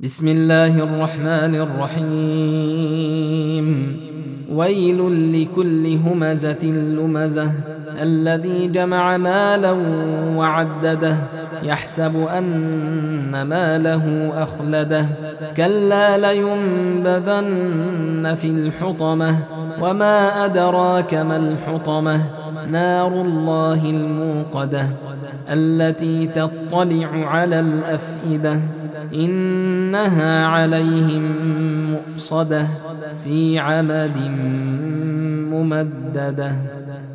بسم الله الرحمن الرحيم. ويل لكل همزة لمزة الذي جمع مالا وعدده يحسب أن ماله أخلده كلا لينبذن في الحطمة وما أدراك ما الحطمة نار الله الموقدة التي تطلع على الأفئدة إنها عليهم مؤصدة في عمد ممددة.